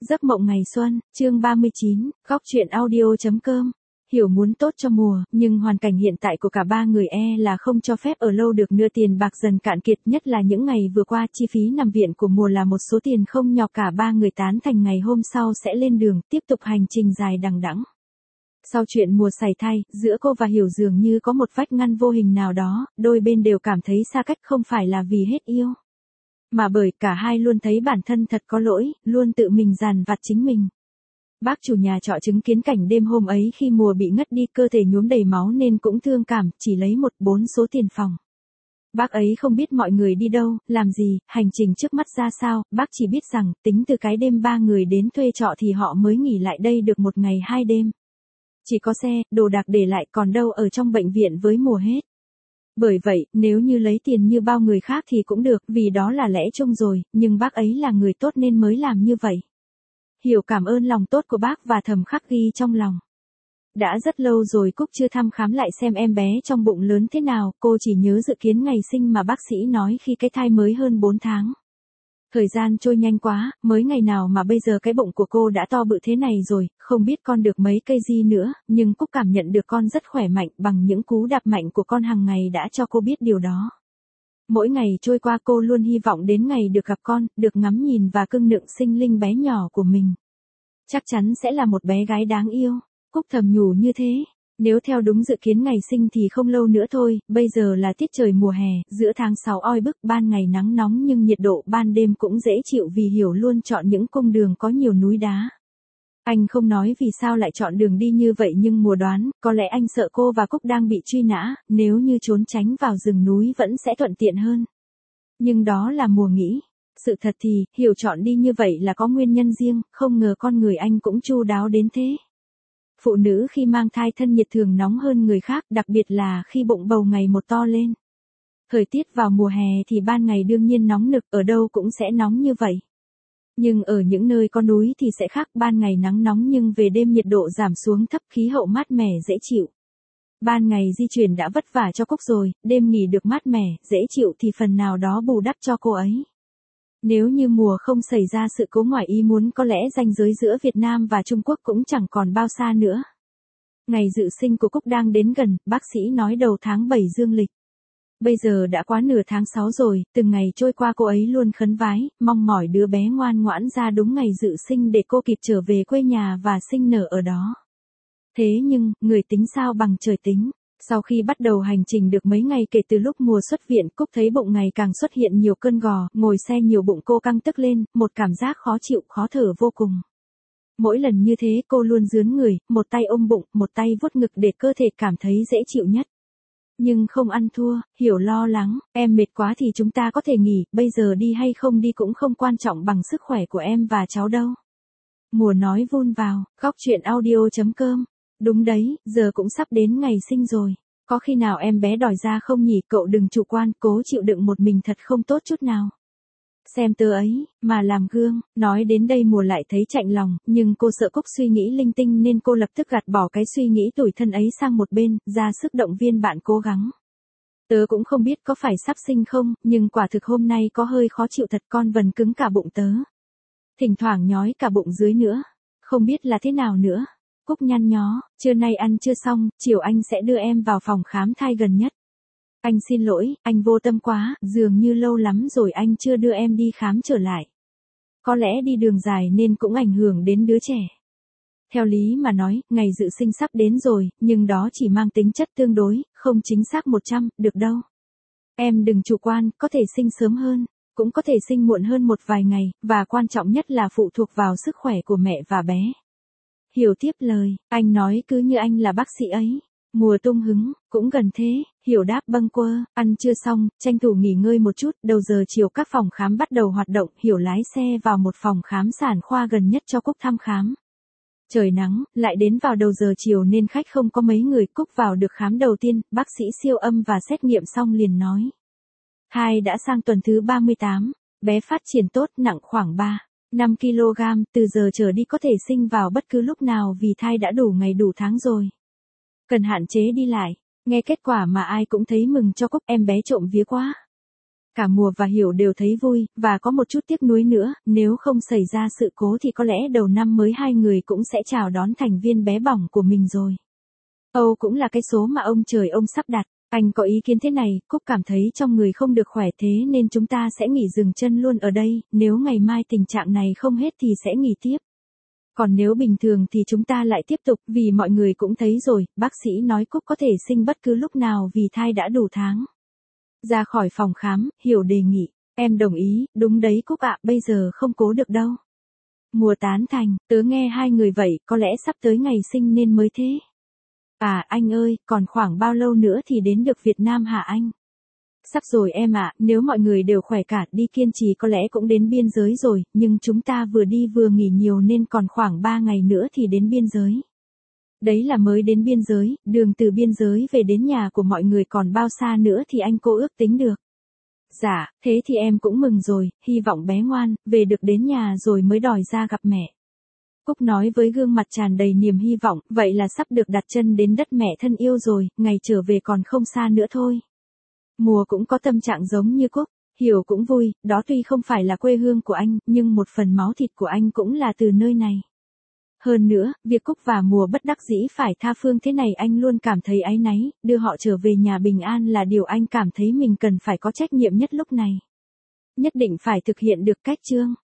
Giấc mộng ngày xuân, chương 39, góc truyện audio.com. Hiểu muốn tốt cho mùa, nhưng hoàn cảnh hiện tại của cả ba người là không cho phép ở lâu được nữa, tiền bạc dần cạn kiệt, nhất là những ngày vừa qua chi phí nằm viện của mùa là một số tiền không nhỏ, cả ba người tán thành ngày hôm sau sẽ lên đường, tiếp tục hành trình dài đằng đẵng. Sau chuyện mùa sảy thai, giữa cô và Hiểu dường như có một vách ngăn vô hình nào đó, đôi bên đều cảm thấy xa cách, không phải là vì hết yêu, mà bởi cả hai luôn thấy bản thân thật có lỗi, luôn tự mình dằn vặt chính mình. Bác chủ nhà trọ chứng kiến cảnh đêm hôm ấy khi mùa bị ngất đi, cơ thể nhuốm đầy máu nên cũng thương cảm, chỉ lấy 4 số tiền phòng. Bác ấy không biết mọi người đi đâu, làm gì, hành trình trước mắt ra sao, bác chỉ biết rằng, tính từ cái đêm ba người đến thuê trọ thì họ mới nghỉ lại đây được 1 ngày 2 đêm. Chỉ có xe, đồ đạc để lại, còn đâu ở trong bệnh viện với mùa hết. Bởi vậy, nếu như lấy tiền như bao người khác thì cũng được, vì đó là lẽ chung rồi, nhưng bác ấy là người tốt nên mới làm như vậy. Hiểu cảm ơn lòng tốt của bác và thầm khắc ghi trong lòng. Đã rất lâu rồi Cúc chưa thăm khám lại xem em bé trong bụng lớn thế nào, cô chỉ nhớ dự kiến ngày sinh mà bác sĩ nói khi cái thai mới hơn 4 tháng. Thời gian trôi nhanh quá, mới ngày nào mà bây giờ cái bụng của cô đã to bự thế này rồi, không biết con được mấy cây gì nữa, nhưng Cúc cảm nhận được con rất khỏe mạnh, bằng những cú đạp mạnh của con hàng ngày đã cho cô biết điều đó. Mỗi ngày trôi qua cô luôn hy vọng đến ngày được gặp con, được ngắm nhìn và cưng nựng sinh linh bé nhỏ của mình. Chắc chắn sẽ là một bé gái đáng yêu, Cúc thầm nhủ như thế. Nếu theo đúng dự kiến ngày sinh thì không lâu nữa thôi, bây giờ là tiết trời mùa hè, giữa tháng 6 oi bức, ban ngày nắng nóng nhưng nhiệt độ ban đêm cũng dễ chịu, vì Hiểu luôn chọn những cung đường có nhiều núi đá. Anh không nói vì sao lại chọn đường đi như vậy, nhưng mùa đoán, có lẽ anh sợ cô và Cúc đang bị truy nã, nếu như trốn tránh vào rừng núi vẫn sẽ thuận tiện hơn. Nhưng đó là mùa nghĩ. Sự thật thì, Hiểu chọn đi như vậy là có nguyên nhân riêng, không ngờ con người anh cũng chu đáo đến thế. Phụ nữ khi mang thai thân nhiệt thường nóng hơn người khác, đặc biệt là khi bụng bầu ngày một to lên. Thời tiết vào mùa hè thì ban ngày đương nhiên nóng nực, ở đâu cũng sẽ nóng như vậy. Nhưng ở những nơi có núi thì sẽ khác, ban ngày nắng nóng nhưng về đêm nhiệt độ giảm xuống thấp, khí hậu mát mẻ dễ chịu. Ban ngày di chuyển đã vất vả cho Cúc rồi, đêm nghỉ được mát mẻ, dễ chịu thì phần nào đó bù đắp cho cô ấy. Nếu như mùa không xảy ra sự cố ngoài ý muốn, có lẽ ranh giới giữa Việt Nam và Trung Quốc cũng chẳng còn bao xa nữa. Ngày dự sinh của Cúc đang đến gần, bác sĩ nói đầu tháng 7 dương lịch. Bây giờ đã quá nửa tháng 6 rồi, từng ngày trôi qua cô ấy luôn khấn vái, mong mỏi đứa bé ngoan ngoãn ra đúng ngày dự sinh để cô kịp trở về quê nhà và sinh nở ở đó. Thế nhưng, người tính sao bằng trời tính. Sau khi bắt đầu hành trình được mấy ngày kể từ lúc mùa xuất viện, Cúc thấy bụng ngày càng xuất hiện nhiều cơn gò, ngồi xe nhiều bụng cô căng tức lên, một cảm giác khó chịu, khó thở vô cùng. Mỗi lần như thế cô luôn rướn người, một tay ôm bụng, một tay vuốt ngực để cơ thể cảm thấy dễ chịu nhất. Nhưng không ăn thua, Hiểu lo lắng, em mệt quá thì chúng ta có thể nghỉ, bây giờ đi hay không đi cũng không quan trọng bằng sức khỏe của em và cháu đâu. Mùa nói vun vào, góc truyện audio.com. Đúng đấy, giờ cũng sắp đến ngày sinh rồi. Có khi nào em bé đòi ra không nhỉ, cậu đừng chủ quan, cố chịu đựng một mình thật không tốt chút nào. Xem tớ ấy, mà làm gương, nói đến đây mùa lại thấy chạnh lòng, nhưng cô sợ Cúc suy nghĩ linh tinh nên cô lập tức gạt bỏ cái suy nghĩ tủi thân ấy sang một bên, ra sức động viên bạn cố gắng. Tớ cũng không biết có phải sắp sinh không, nhưng quả thực hôm nay có hơi khó chịu thật, con vần cứng cả bụng tớ. Thỉnh thoảng nhói cả bụng dưới nữa. Không biết là thế nào nữa. Cúc nhăn nhó, trưa nay ăn chưa xong, chiều anh sẽ đưa em vào phòng khám thai gần nhất. Anh xin lỗi, anh vô tâm quá, dường như lâu lắm rồi anh chưa đưa em đi khám trở lại. Có lẽ đi đường dài nên cũng ảnh hưởng đến đứa trẻ. Theo lý mà nói, ngày dự sinh sắp đến rồi, nhưng đó chỉ mang tính chất tương đối, không chính xác 100, được đâu. Em đừng chủ quan, có thể sinh sớm hơn, cũng có thể sinh muộn hơn một vài ngày, và quan trọng nhất là phụ thuộc vào sức khỏe của mẹ và bé. Hiểu tiếp lời, anh nói cứ như anh là bác sĩ ấy. Mùa tung hứng, cũng gần thế, Hiểu đáp bâng quơ, ăn chưa xong, tranh thủ nghỉ ngơi một chút, đầu giờ chiều các phòng khám bắt đầu hoạt động, Hiểu lái xe vào một phòng khám sản khoa gần nhất cho Cúc thăm khám. Trời nắng, lại đến vào đầu giờ chiều nên khách không có mấy người, Cúc vào được khám đầu tiên, bác sĩ siêu âm và xét nghiệm xong liền nói. Thai đã sang tuần thứ 38, bé phát triển tốt, nặng khoảng 5 kg, từ giờ trở đi có thể sinh vào bất cứ lúc nào vì thai đã đủ ngày đủ tháng rồi. Cần hạn chế đi lại. Nghe kết quả mà ai cũng thấy mừng cho Cúc, em bé trộm vía quá. Cả Mùa và Hiểu đều thấy vui, và có một chút tiếc nuối nữa, nếu không xảy ra sự cố thì có lẽ đầu năm mới hai người cũng sẽ chào đón thành viên bé bỏng của mình rồi. Âu cũng là cái số mà ông trời ông sắp đặt. Anh có ý kiến thế này, Cúc cảm thấy trong người không được khỏe thế nên chúng ta sẽ nghỉ dừng chân luôn ở đây, nếu ngày mai tình trạng này không hết thì sẽ nghỉ tiếp. Còn nếu bình thường thì chúng ta lại tiếp tục, vì mọi người cũng thấy rồi, bác sĩ nói Cúc có thể sinh bất cứ lúc nào vì thai đã đủ tháng. Ra khỏi phòng khám, Hiểu đề nghị, em đồng ý, đúng đấy Cúc ạ, bây giờ không cố được đâu. Mùa tán thành, tớ nghe hai người vậy, có lẽ sắp tới ngày sinh nên mới thế. À anh ơi, còn khoảng bao lâu nữa thì đến được Việt Nam hả anh? Sắp rồi em ạ, nếu mọi người đều khỏe cả, đi kiên trì có lẽ cũng đến biên giới rồi, nhưng chúng ta vừa đi vừa nghỉ nhiều nên còn khoảng 3 ngày nữa thì đến biên giới. Đấy là mới đến biên giới, đường từ biên giới về đến nhà của mọi người còn bao xa nữa thì anh cô ước tính được. Dạ, thế thì em cũng mừng rồi, hy vọng bé ngoan, về được đến nhà rồi mới đòi ra gặp mẹ. Cúc nói với gương mặt tràn đầy niềm hy vọng, vậy là sắp được đặt chân đến đất mẹ thân yêu rồi, ngày trở về còn không xa nữa thôi. Mùa cũng có tâm trạng giống như Cúc, Hiểu cũng vui, đó tuy không phải là quê hương của anh, nhưng một phần máu thịt của anh cũng là từ nơi này. Hơn nữa, việc Cúc và Mùa bất đắc dĩ phải tha phương thế này anh luôn cảm thấy áy náy, đưa họ trở về nhà bình an là điều anh cảm thấy mình cần phải có trách nhiệm nhất lúc này. Nhất định phải thực hiện được cách chương.